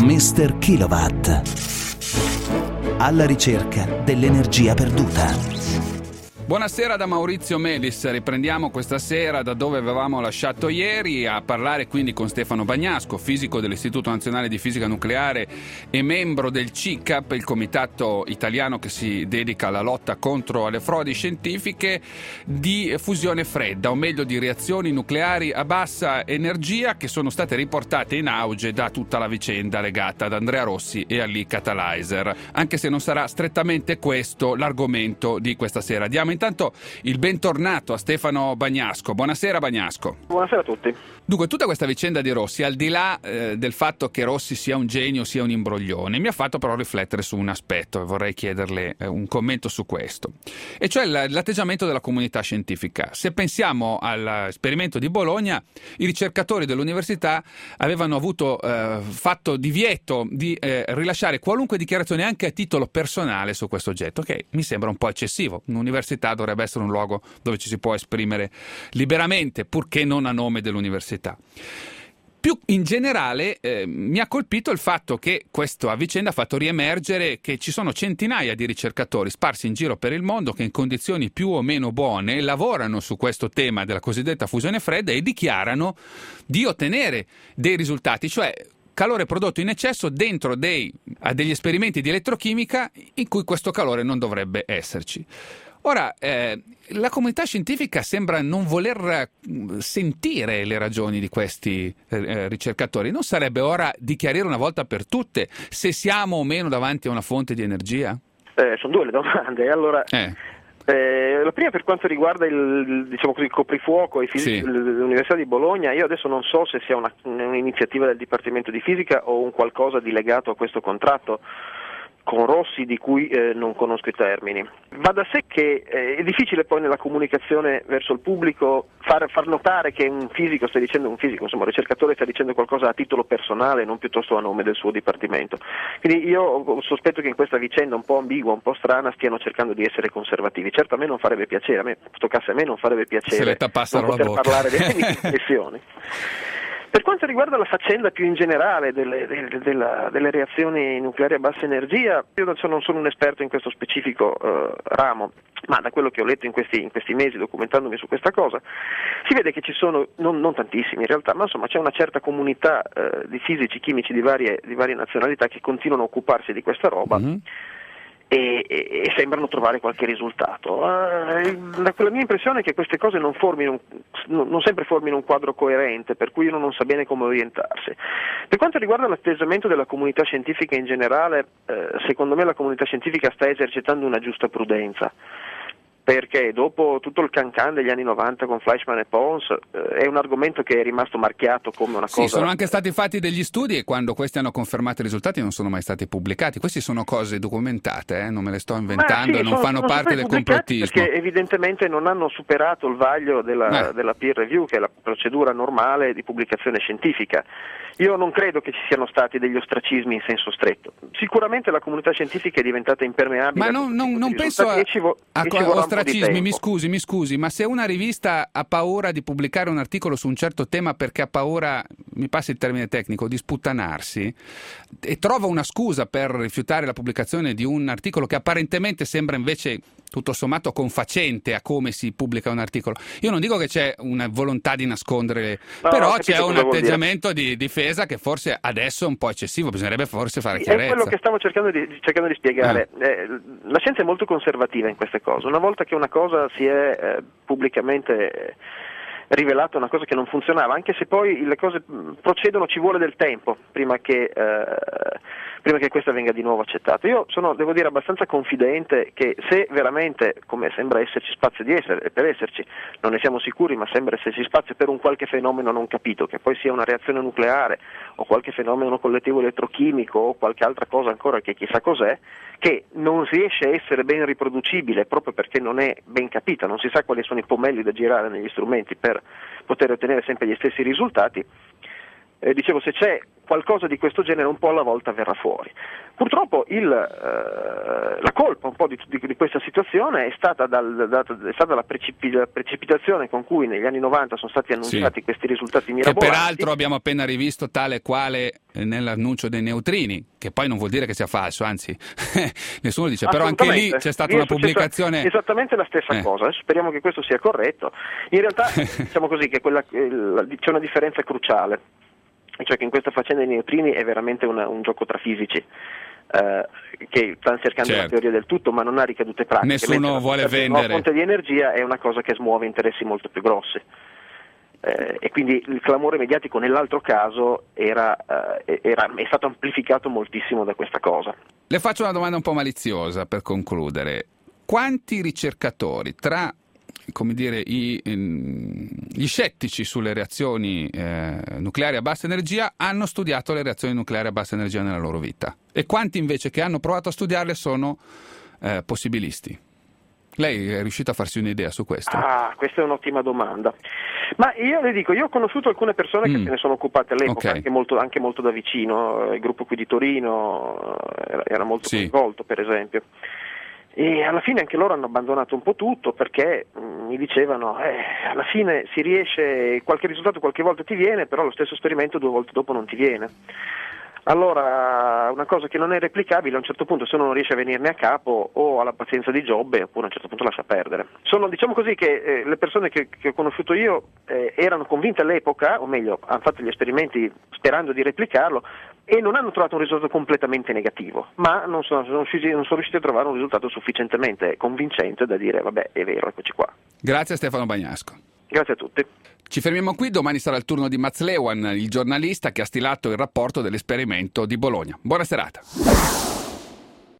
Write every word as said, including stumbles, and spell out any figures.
mister Kilowatt. Alla ricerca dell'energia perduta. Buonasera da Maurizio Melis, riprendiamo questa sera da dove avevamo lasciato ieri a parlare quindi con Stefano Bagnasco, fisico dell'Istituto Nazionale di Fisica Nucleare e membro del C I C A P, il comitato italiano che si dedica alla lotta contro le frodi scientifiche di fusione fredda, o meglio di reazioni nucleari a bassa energia, che sono state riportate in auge da tutta la vicenda legata ad Andrea Rossi e all'E-Catalyzer, anche se non sarà strettamente questo l'argomento di questa sera. Diamo intanto il bentornato a Stefano Bagnasco. Buonasera Bagnasco. Buonasera a tutti. Dunque, tutta questa vicenda di Rossi, al di là eh, del fatto che Rossi sia un genio, sia un imbroglione, mi ha fatto però riflettere su un aspetto e vorrei chiederle eh, un commento su questo, e cioè l'atteggiamento della comunità scientifica. Se pensiamo all'esperimento di Bologna, i ricercatori dell'università avevano avuto eh, fatto divieto di eh, rilasciare qualunque dichiarazione anche a titolo personale su questo oggetto, che mi sembra un po' eccessivo. Un'università dovrebbe essere un luogo dove ci si può esprimere liberamente, purché non a nome dell'università. Più in generale eh, mi ha colpito il fatto che questa vicenda ha fatto riemergere che ci sono centinaia di ricercatori sparsi in giro per il mondo che in condizioni più o meno buone lavorano su questo tema della cosiddetta fusione fredda e dichiarano di ottenere dei risultati, cioè calore prodotto in eccesso dentro dei, a degli esperimenti di elettrochimica in cui questo calore non dovrebbe esserci. Ora, eh, la comunità scientifica sembra non voler sentire le ragioni di questi eh, ricercatori. Non sarebbe ora di chiarire una volta per tutte se siamo o meno davanti a una fonte di energia? Eh, sono due le domande. Allora, eh. Eh, la prima per quanto riguarda il, diciamo così, il coprifuoco, i fisici Sì. dell'Università di Bologna, io adesso non so se sia una, un'iniziativa del Dipartimento di Fisica o un qualcosa di legato a questo contratto con Rossi di cui eh, non conosco i termini. Va da sé che eh, è difficile poi nella comunicazione verso il pubblico far, far notare che un fisico sta dicendo, un fisico, insomma un ricercatore sta dicendo qualcosa a titolo personale, non piuttosto a nome del suo dipartimento. Quindi io sospetto che in questa vicenda un po' ambigua, un po' strana, stiano cercando di essere conservativi. Certo, a me non farebbe piacere, a me toccasse a me non farebbe piacere se le tappassero non poter la bocca. parlare delle mie impressioni. Per quanto riguarda la faccenda più in generale delle, delle, della, delle reazioni nucleari a bassa energia, io non sono, non sono un esperto in questo specifico uh, ramo, ma da quello che ho letto in questi, in questi mesi documentandomi su questa cosa, si vede che ci sono, non, non tantissimi in realtà, ma insomma c'è una certa comunità uh, di fisici, chimici di varie, di varie nazionalità che continuano a occuparsi di questa roba. Mm-hmm. E, e, e sembrano trovare qualche risultato. Uh, la, la mia impressione è che queste cose non, formino un, non, non sempre formino un quadro coerente, per cui uno non sa bene come orientarsi. Per quanto riguarda l'atteggiamento della comunità scientifica in generale, eh, secondo me la comunità scientifica sta esercitando una giusta prudenza, perché dopo tutto il cancan degli anni novanta con Fleischmann e Pons eh, è un argomento che è rimasto marchiato come una cosa... Sì, sono anche stati fatti degli studi e quando questi hanno confermato i risultati non sono mai stati pubblicati. Queste sono cose documentate, eh? Non me le sto inventando, sì, e non sono, fanno sono parte del complottismo. Perché evidentemente non hanno superato il vaglio della, eh. della peer review, che è la procedura normale di pubblicazione scientifica. Io non credo che ci siano stati degli ostracismi in senso stretto. Sicuramente la comunità scientifica è diventata impermeabile. Ma non, non, non penso a, vo- a, a ostracismi, mi scusi, mi scusi, ma se una rivista ha paura di pubblicare un articolo su un certo tema perché ha paura, mi passi il termine tecnico, di sputtanarsi, e trova una scusa per rifiutare la pubblicazione di un articolo che apparentemente sembra invece tutto sommato confacente a come si pubblica un articolo. Io non dico che c'è una volontà di nascondere, no, però c'è un atteggiamento di difesa che forse adesso è un po' eccessivo, bisognerebbe forse fare chiarezza. È quello che stavo cercando di, cercando di spiegare. Eh. Eh, la scienza è molto conservativa in queste cose. Una volta che una cosa si è eh, pubblicamente eh, rivelata una cosa che non funzionava, anche se poi le cose procedono, ci vuole del tempo prima che eh, prima che questa venga di nuovo accettata. Io sono, devo dire, abbastanza confidente che se veramente, come sembra esserci spazio di essere, e per esserci, non ne siamo sicuri, ma sembra esserci spazio per un qualche fenomeno non capito, che poi sia una reazione nucleare o qualche fenomeno collettivo elettrochimico o qualche altra cosa ancora che chissà cos'è, che non riesce a essere ben riproducibile proprio perché non è ben capita, non si sa quali sono i pomelli da girare negli strumenti per poter ottenere sempre gli stessi risultati. eh, dicevo, se c'è qualcosa di questo genere un po' alla volta verrà fuori. Purtroppo il, eh, la colpa un po' di, di, di questa situazione è stata, dal, da, è stata la, precipi, la precipitazione con cui negli anni novanta sono stati annunciati sì. questi risultati mirabolanti. Che peraltro abbiamo appena rivisto tale e quale nell'annuncio dei neutrini, che poi non vuol dire che sia falso, anzi nessuno dice, però anche lì c'è stata lì una pubblicazione... Esattamente la stessa eh. cosa, adesso speriamo che questo sia corretto. In realtà diciamo così che quella, c'è una differenza cruciale, cioè che in questa faccenda dei neutrini è veramente una, un gioco tra fisici, eh, che stanno cercando certo. la teoria del tutto, ma non ha ricadute pratiche. Nessuno vuole vendere. La fonte di energia è una cosa che smuove interessi molto più grossi. Eh, e quindi il clamore mediatico nell'altro caso era, eh, era, è stato amplificato moltissimo da questa cosa. Le faccio una domanda un po' maliziosa per concludere. Quanti ricercatori tra come dire, i, gli scettici sulle reazioni eh, nucleari a bassa energia hanno studiato le reazioni nucleari a bassa energia nella loro vita? E quanti invece che hanno provato a studiarle sono eh, possibilisti? Lei è riuscito a farsi un'idea su questo? Ah, questa è un'ottima domanda. Ma io le dico, io ho conosciuto alcune persone mm. che se ne sono occupate all'epoca, okay. anche, molto, anche molto da vicino, il gruppo qui di Torino era, era molto sì. coinvolto, per esempio. E alla fine anche loro hanno abbandonato un po' tutto perché mh, mi dicevano eh, alla fine si riesce, qualche risultato qualche volta ti viene, però lo stesso esperimento due volte dopo non ti viene. Allora una cosa che non è replicabile a un certo punto, se uno non riesce a venirne a capo, o ha la pazienza di Giobbe oppure a un certo punto lascia perdere. Sono, diciamo così, che eh, le persone che, che ho conosciuto io eh, erano convinte all'epoca, o meglio hanno fatto gli esperimenti sperando di replicarlo, e non hanno trovato un risultato completamente negativo, ma non sono, sono, riusciti, non sono riusciti a trovare un risultato sufficientemente convincente da dire vabbè, è vero, eccoci qua. Grazie a Stefano Bagnasco. Grazie a tutti. Ci fermiamo qui, domani sarà il turno di Mats Lewan, il giornalista che ha stilato il rapporto dell'esperimento di Bologna. Buona serata.